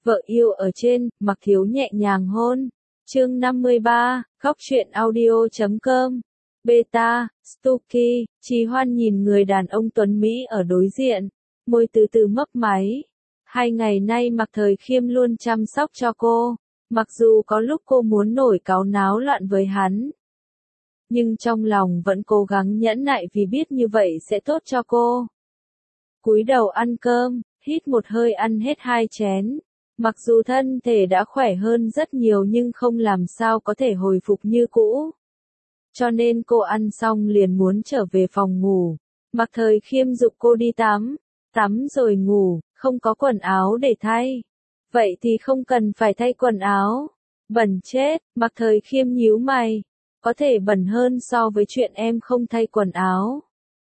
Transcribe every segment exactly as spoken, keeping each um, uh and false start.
Vợ yêu ở trên, Mặc Thiếu nhẹ nhàng hôn. Chương năm mươi ba, Góc truyện audio chấm com. Beta, Stucky, Trì Hoan nhìn người đàn ông tuấn Mỹ ở đối diện, môi từ từ mấp máy. Hai ngày nay Mạc Thời Khiêm luôn chăm sóc cho cô, mặc dù có lúc cô muốn nổi cáu náo loạn với hắn, nhưng trong lòng vẫn cố gắng nhẫn nại vì biết như vậy sẽ tốt cho cô. Cúi đầu ăn cơm, hít một hơi ăn hết hai chén. Mặc dù thân thể đã khỏe hơn rất nhiều nhưng không làm sao có thể hồi phục như cũ. Cho nên cô ăn xong liền muốn trở về phòng ngủ. Mạc Thời Khiêm giục cô đi tắm, tắm rồi ngủ, không có quần áo để thay. Vậy thì không cần phải thay quần áo. Bẩn chết, Mạc Thời Khiêm nhíu mày. Có thể bẩn hơn so với chuyện em không thay quần áo.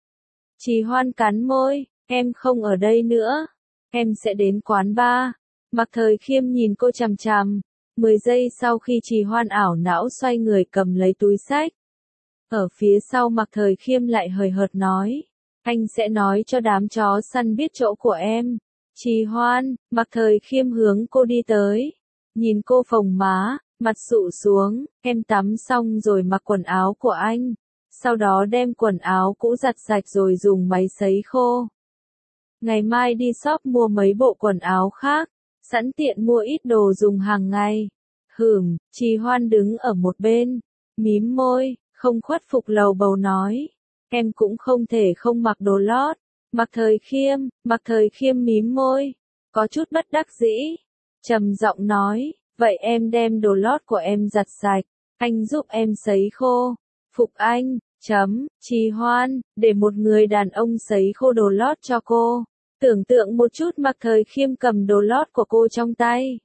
Trì Hoan cắn môi, em không ở đây nữa. Em sẽ đến quán bar. Mạc Thời Khiêm nhìn cô chằm chằm. Mười giây sau khi Trì Hoan ảo não xoay người cầm lấy túi xách. Ở phía sau Mạc Thời Khiêm lại hời hợt nói. Anh sẽ nói cho đám chó săn biết chỗ của em. Trì Hoan, Mạc Thời Khiêm hướng cô đi tới. Nhìn cô phồng má, mặt sụ xuống. Em tắm xong rồi mặc quần áo của anh. Sau đó đem quần áo cũ giặt sạch rồi dùng máy sấy khô. Ngày mai đi shop mua mấy bộ quần áo khác. Sẵn tiện mua ít đồ dùng hàng ngày. Hửm, Trì Hoan đứng ở một bên. Mím môi, không khuất phục lầu bầu nói. Em cũng không thể không mặc đồ lót. Mạc Thời Khiêm, Mạc Thời Khiêm mím môi. Có chút bất đắc dĩ. Trầm giọng nói, vậy em đem đồ lót của em giặt sạch. Anh giúp em sấy khô. Phục anh, chấm, Trì Hoan, để một người đàn ông sấy khô đồ lót cho cô. Tưởng tượng một chút Mạc Thời Khiêm cầm đồ lót của cô trong tay.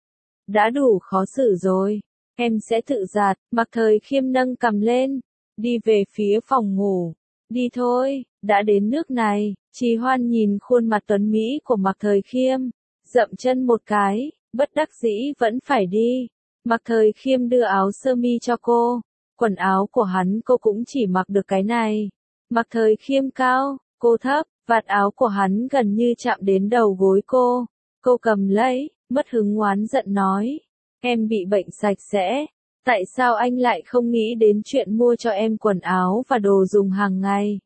Đã đủ khó xử rồi. Em sẽ tự giặt. Mạc Thời Khiêm nâng cằm lên. Đi về phía phòng ngủ. Đi thôi, đã đến nước này. Trì Hoan nhìn khuôn mặt tuấn Mỹ của Mạc Thời Khiêm. Dậm chân một cái, bất đắc dĩ vẫn phải đi. Mạc Thời Khiêm đưa áo sơ mi cho cô. Quần áo của hắn cô cũng chỉ mặc được cái này. Mạc Thời Khiêm cao, cô thấp. Vạt áo của hắn gần như chạm đến đầu gối cô. Cô cầm lấy, mất hứng oán giận nói. Em bị bệnh sạch sẽ. Tại sao anh lại không nghĩ đến chuyện mua cho em quần áo và đồ dùng hàng ngày?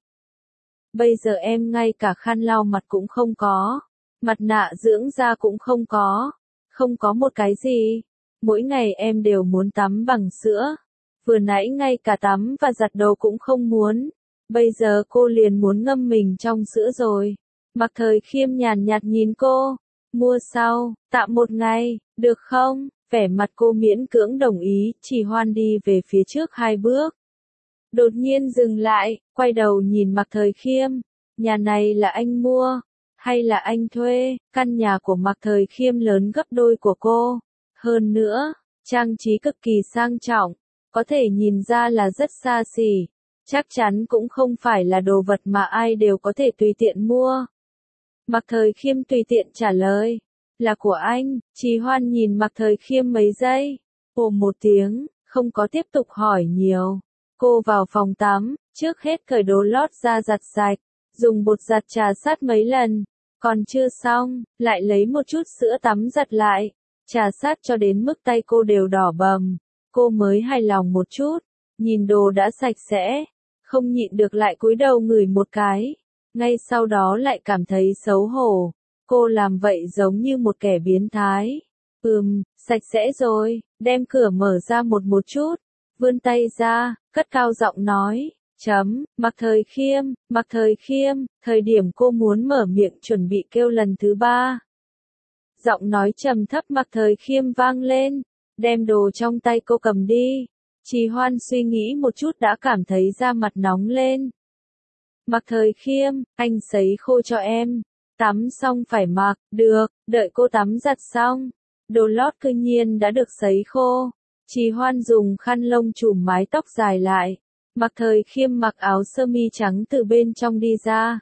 Bây giờ em ngay cả khăn lau mặt cũng không có. Mặt nạ dưỡng da cũng không có. Không có một cái gì. Mỗi ngày em đều muốn tắm bằng sữa. Vừa nãy ngay cả tắm và giặt đồ cũng không muốn. Bây giờ cô liền muốn ngâm mình trong sữa rồi. Mạc Thời Khiêm nhàn nhạt nhìn cô. Mua sau, tạm một ngày, được không? Vẻ mặt cô miễn cưỡng đồng ý, Trì Hoan đi về phía trước hai bước. Đột nhiên dừng lại, quay đầu nhìn Mạc Thời Khiêm. Nhà này là anh mua, hay là anh thuê? Căn nhà của Mạc Thời Khiêm lớn gấp đôi của cô. Hơn nữa, trang trí cực kỳ sang trọng, có thể nhìn ra là rất xa xỉ. Chắc chắn cũng không phải là đồ vật mà ai đều có thể tùy tiện mua. Mạc Thời Khiêm tùy tiện trả lời. Là của anh. Trì Hoan nhìn Mạc Thời Khiêm mấy giây. Ồ một tiếng, không có tiếp tục hỏi nhiều. Cô vào phòng tắm, trước hết cởi đồ lót ra giặt sạch. Dùng bột giặt trà sát mấy lần. Còn chưa xong, lại lấy một chút sữa tắm giặt lại. Trà sát cho đến mức tay cô đều đỏ bầm. Cô mới hài lòng một chút. Nhìn đồ đã sạch sẽ. Không nhịn được lại cúi đầu ngửi một cái. Ngay sau đó lại cảm thấy xấu hổ. Cô làm vậy giống như một kẻ biến thái. Ừm, sạch sẽ rồi, đem cửa mở ra một một chút. Vươn tay ra, cất cao giọng nói. Chấm, Mạc Thời Khiêm, Mạc Thời Khiêm. Thời điểm cô muốn mở miệng chuẩn bị kêu lần thứ ba. Giọng nói trầm thấp Mạc Thời Khiêm vang lên. Đem đồ trong tay cô cầm đi. Trì Hoan suy nghĩ một chút đã cảm thấy da mặt nóng lên. Mạc Thời Khiêm, anh sấy khô cho em. Tắm xong phải mặc, được, đợi cô tắm giặt xong. Đồ lót cư nhiên đã được sấy khô. Trì Hoan dùng khăn lông trùm mái tóc dài lại. Mạc Thời Khiêm mặc áo sơ mi trắng từ bên trong đi ra.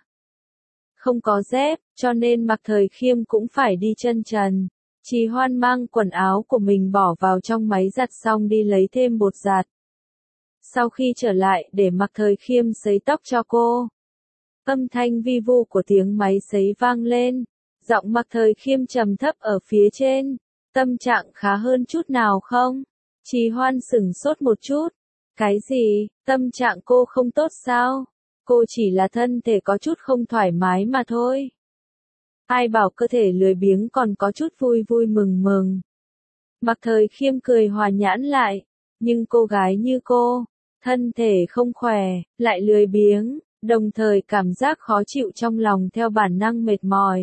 Không có dép, cho nên Mạc Thời Khiêm cũng phải đi chân trần. Trì Hoan mang quần áo của mình bỏ vào trong máy giặt xong đi lấy thêm bột giặt. Sau khi trở lại để Mạc Thời Khiêm sấy tóc cho cô. Âm thanh vi vu của tiếng máy sấy vang lên. Giọng Mạc Thời Khiêm trầm thấp ở phía trên. Tâm trạng khá hơn chút nào không? Trì Hoan sửng sốt một chút. Cái gì, tâm trạng cô không tốt sao? Cô chỉ là thân thể có chút không thoải mái mà thôi. Ai bảo cơ thể lười biếng còn có chút vui vui mừng mừng. Mạc Thời Khiêm cười hòa nhãn lại. Nhưng cô gái như cô, thân thể không khỏe, lại lười biếng, đồng thời cảm giác khó chịu trong lòng theo bản năng mệt mỏi.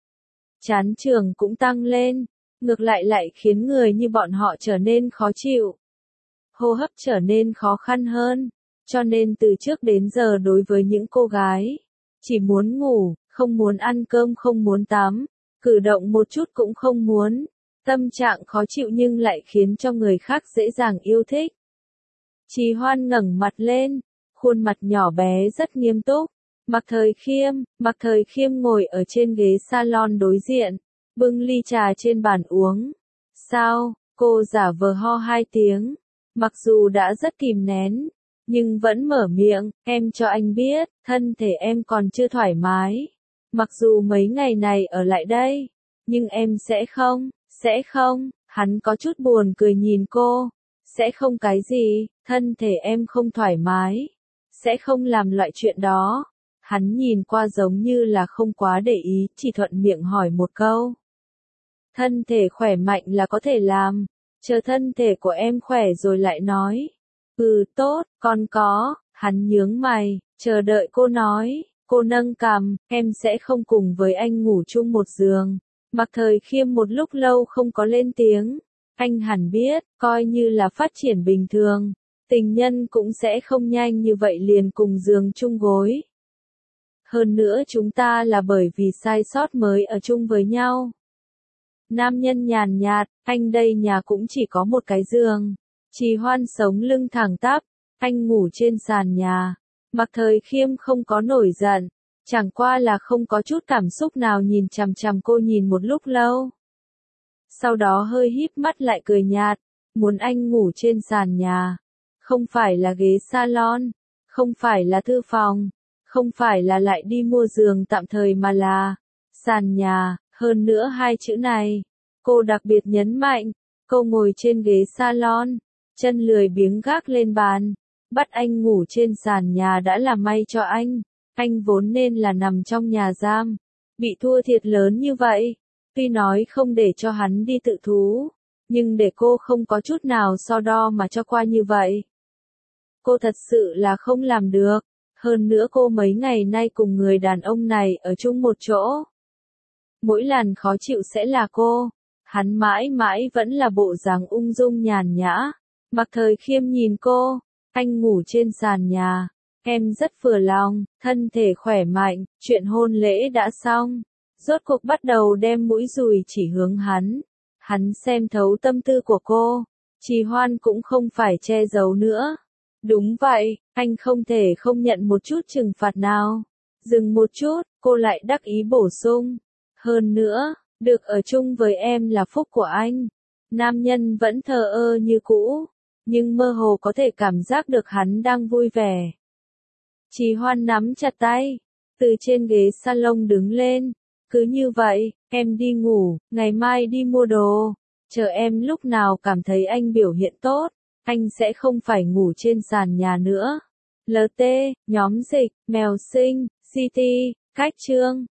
Chán trường cũng tăng lên, ngược lại lại khiến người như bọn họ trở nên khó chịu. Hô hấp trở nên khó khăn hơn, cho nên từ trước đến giờ đối với những cô gái, chỉ muốn ngủ, không muốn ăn cơm, không muốn tắm, cử động một chút cũng không muốn. Tâm trạng khó chịu nhưng lại khiến cho người khác dễ dàng yêu thích. Trì Hoan ngẩng mặt lên, khuôn mặt nhỏ bé rất nghiêm túc. Mạc Thời Khiêm, Mạc Thời Khiêm ngồi ở trên ghế salon đối diện, bưng ly trà trên bàn uống. Sao, cô giả vờ ho hai tiếng, mặc dù đã rất kìm nén, nhưng vẫn mở miệng, em cho anh biết, thân thể em còn chưa thoải mái. Mặc dù mấy ngày này ở lại đây, nhưng em sẽ không, sẽ không, hắn có chút buồn cười nhìn cô, sẽ không cái gì, thân thể em không thoải mái, sẽ không làm loại chuyện đó. Hắn nhìn qua giống như là không quá để ý, chỉ thuận miệng hỏi một câu. Thân thể khỏe mạnh là có thể làm, chờ thân thể của em khỏe rồi lại nói. Ừ tốt, con có, hắn nhướng mày, chờ đợi cô nói, cô nâng cằm, em sẽ không cùng với anh ngủ chung một giường. Mạc Thời Khiêm một lúc lâu không có lên tiếng, anh hẳn biết, coi như là phát triển bình thường, tình nhân cũng sẽ không nhanh như vậy liền cùng giường chung gối. Hơn nữa chúng ta là bởi vì sai sót mới ở chung với nhau. Nam nhân nhàn nhạt, anh đây nhà cũng chỉ có một cái giường. Trì Hoan sống lưng thẳng tắp, anh ngủ trên sàn nhà. Mạc Thời Khiêm không có nổi giận, chẳng qua là không có chút cảm xúc nào nhìn chằm chằm cô nhìn một lúc lâu. Sau đó hơi híp mắt lại cười nhạt, muốn anh ngủ trên sàn nhà. Không phải là ghế salon, không phải là thư phòng, không phải là lại đi mua giường tạm thời mà là sàn nhà, hơn nữa hai chữ này. Cô đặc biệt nhấn mạnh, cô ngồi trên ghế salon, chân lười biếng gác lên bàn, bắt anh ngủ trên sàn nhà đã là may cho anh, anh vốn nên là nằm trong nhà giam, bị thua thiệt lớn như vậy, tuy nói không để cho hắn đi tự thú, nhưng để cô không có chút nào so đo mà cho qua như vậy. Cô thật sự là không làm được, hơn nữa cô mấy ngày nay cùng người đàn ông này ở chung một chỗ. Mỗi lần khó chịu sẽ là cô. Hắn mãi mãi vẫn là bộ dáng ung dung nhàn nhã. Mạc Thời Khiêm nhìn cô, anh ngủ trên sàn nhà, em rất vừa lòng, thân thể khỏe mạnh, chuyện hôn lễ đã xong. Rốt cuộc bắt đầu đem mũi dùi chỉ hướng hắn. Hắn xem thấu tâm tư của cô, Trì Hoan cũng không phải che giấu nữa. Đúng vậy, anh không thể không nhận một chút trừng phạt nào. Dừng một chút, cô lại đắc ý bổ sung. Hơn nữa, được ở chung với em là phúc của anh. Nam nhân vẫn thờ ơ như cũ, nhưng mơ hồ có thể cảm giác được hắn đang vui vẻ. Trì Hoan nắm chặt tay, từ trên ghế salon đứng lên. Cứ như vậy, em đi ngủ, ngày mai đi mua đồ. Chờ em lúc nào cảm thấy anh biểu hiện tốt, anh sẽ không phải ngủ trên sàn nhà nữa. lờ tê, nhóm dịch, mèo sinh, xê tê, cách chương.